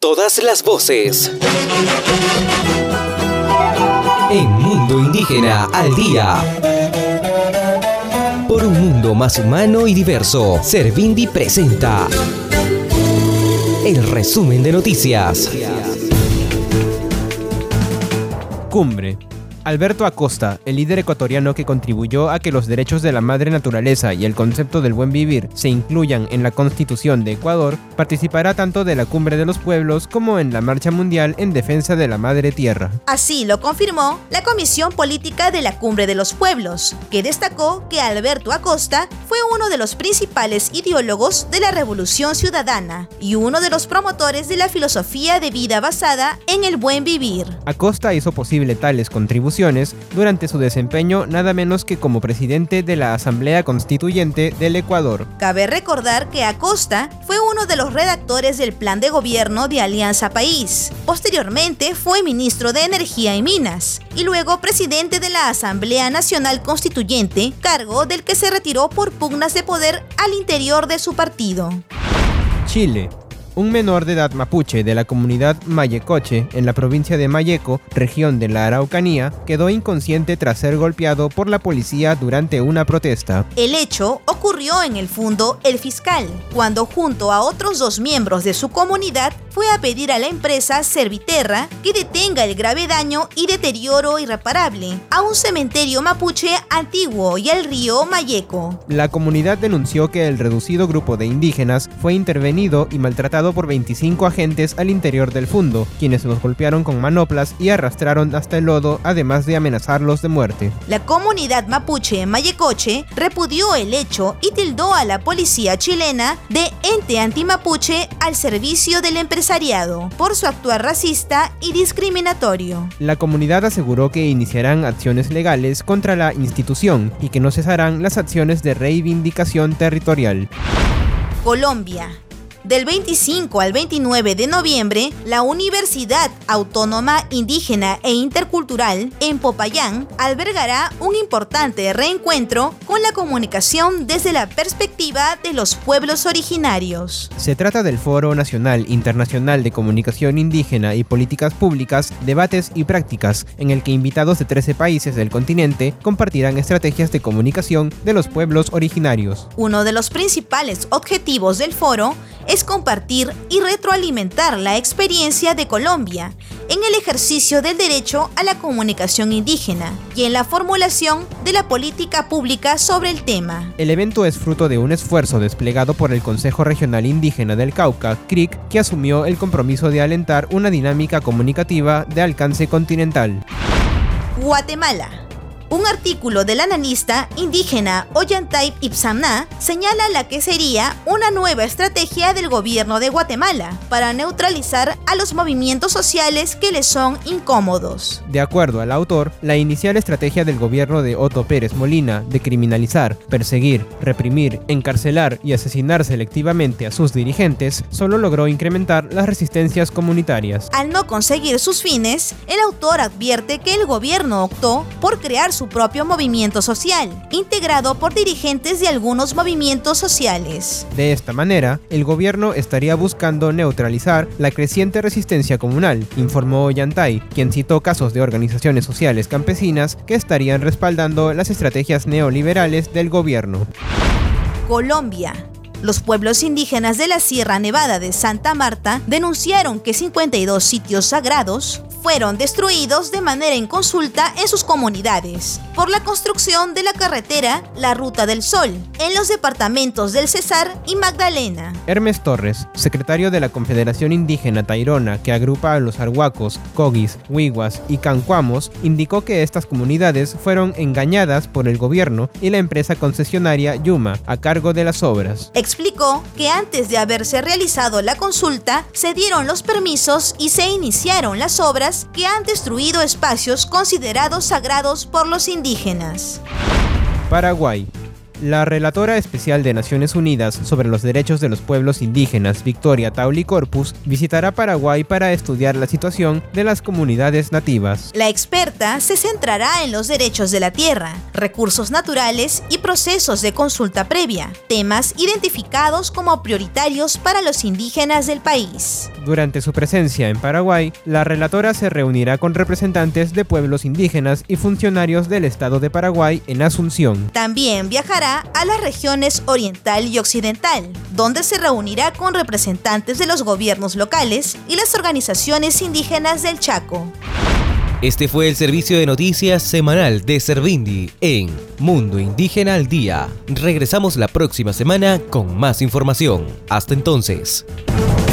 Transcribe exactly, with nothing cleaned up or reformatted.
todas las voces. En Mundo Indígena al Día. Por un mundo más humano y diverso, Servindi presenta el resumen de noticias. Cumbre. Alberto Acosta, el líder ecuatoriano que contribuyó a que los derechos de la madre naturaleza y el concepto del buen vivir se incluyan en la Constitución de Ecuador, participará tanto de la Cumbre de los Pueblos como en la Marcha Mundial en Defensa de la Madre Tierra. Así lo confirmó la Comisión Política de la Cumbre de los Pueblos, que destacó que Alberto Acosta fue uno de los principales ideólogos de la Revolución Ciudadana y uno de los promotores de la filosofía de vida basada en el buen vivir. Acosta hizo posible tales contribuciones durante su desempeño nada menos que como presidente de la Asamblea Constituyente del Ecuador. Cabe recordar que Acosta fue uno de los redactores del Plan de Gobierno de Alianza País. Posteriormente fue ministro de Energía y Minas y luego presidente de la Asamblea Nacional Constituyente, cargo del que se retiró por pugnas de poder al interior de su partido. Chile. Un menor de edad mapuche de la comunidad Mayecoche, en la provincia de Mayeco, región de la Araucanía, quedó inconsciente tras ser golpeado por la policía durante una protesta. El hecho ocurrió en el Fundo El Fiscal, cuando junto a otros dos miembros de su comunidad fue a pedir a la empresa Serviterra que detenga el grave daño y deterioro irreparable a un cementerio mapuche antiguo y al río Mayeco. La comunidad denunció que el reducido grupo de indígenas fue intervenido y maltratado por veinticinco agentes al interior del fundo, quienes los golpearon con manoplas y arrastraron hasta el lodo, además de amenazarlos de muerte. La comunidad mapuche Mayecoche repudió el hecho y tildó a la policía chilena de ente antimapuche al servicio del empresariado por su actuar racista y discriminatorio. La comunidad aseguró que iniciarán acciones legales contra la institución y que no cesarán las acciones de reivindicación territorial. Colombia. Del veinticinco al veintinueve de noviembre, la Universidad Autónoma Indígena e Intercultural en Popayán albergará un importante reencuentro con la comunicación desde la perspectiva de los pueblos originarios. Se trata del Foro Nacional Internacional de Comunicación Indígena y Políticas Públicas, Debates y Prácticas, en el que invitados de trece países del continente compartirán estrategias de comunicación de los pueblos originarios. Uno de los principales objetivos del foro es compartir y retroalimentar la experiencia de Colombia en el ejercicio del derecho a la comunicación indígena y en la formulación de la política pública sobre el tema. El evento es fruto de un esfuerzo desplegado por el Consejo Regional Indígena del Cauca, C R I C, que asumió el compromiso de alentar una dinámica comunicativa de alcance continental. Guatemala. Un artículo del analista indígena Ollantay Ipsamná señala la que sería una nueva estrategia del gobierno de Guatemala para neutralizar a los movimientos sociales que les son incómodos. De acuerdo al autor, la inicial estrategia del gobierno de Otto Pérez Molina de criminalizar, perseguir, reprimir, encarcelar y asesinar selectivamente a sus dirigentes solo logró incrementar las resistencias comunitarias. Al no conseguir sus fines, el autor advierte que el gobierno optó por crear su propio movimiento social, integrado por dirigentes de algunos movimientos sociales. De esta manera, el gobierno estaría buscando neutralizar la creciente resistencia comunal, informó Ollantay, quien citó casos de organizaciones sociales campesinas que estarían respaldando las estrategias neoliberales del gobierno. Colombia. Los pueblos indígenas de la Sierra Nevada de Santa Marta denunciaron que cincuenta y dos sitios sagrados fueron destruidos de manera inconsulta en sus comunidades por la construcción de la carretera La Ruta del Sol en los departamentos del Cesar y Magdalena. Hermes Torres, secretario de la Confederación Indígena Tairona, que agrupa a los arhuacos, coguis, huiguas y cancuamos, indicó que estas comunidades fueron engañadas por el gobierno y la empresa concesionaria Yuma, a cargo de las obras. Explicó que antes de haberse realizado la consulta, se dieron los permisos y se iniciaron las obras que han destruido espacios considerados sagrados por los indígenas. Paraguay. La relatora especial de Naciones Unidas sobre los derechos de los pueblos indígenas, Victoria Tauli Corpus, visitará Paraguay para estudiar la situación de las comunidades nativas. La experta se centrará en los derechos de la tierra, recursos naturales y procesos de consulta previa, temas identificados como prioritarios para los indígenas del país. Durante su presencia en Paraguay, la relatora se reunirá con representantes de pueblos indígenas y funcionarios del Estado de Paraguay en Asunción. También viajará a las regiones oriental y occidental, donde se reunirá con representantes de los gobiernos locales y las organizaciones indígenas del Chaco. Este fue el servicio de noticias semanal de Servindi en Mundo Indígena al Día. Regresamos la próxima semana con más información. Hasta entonces.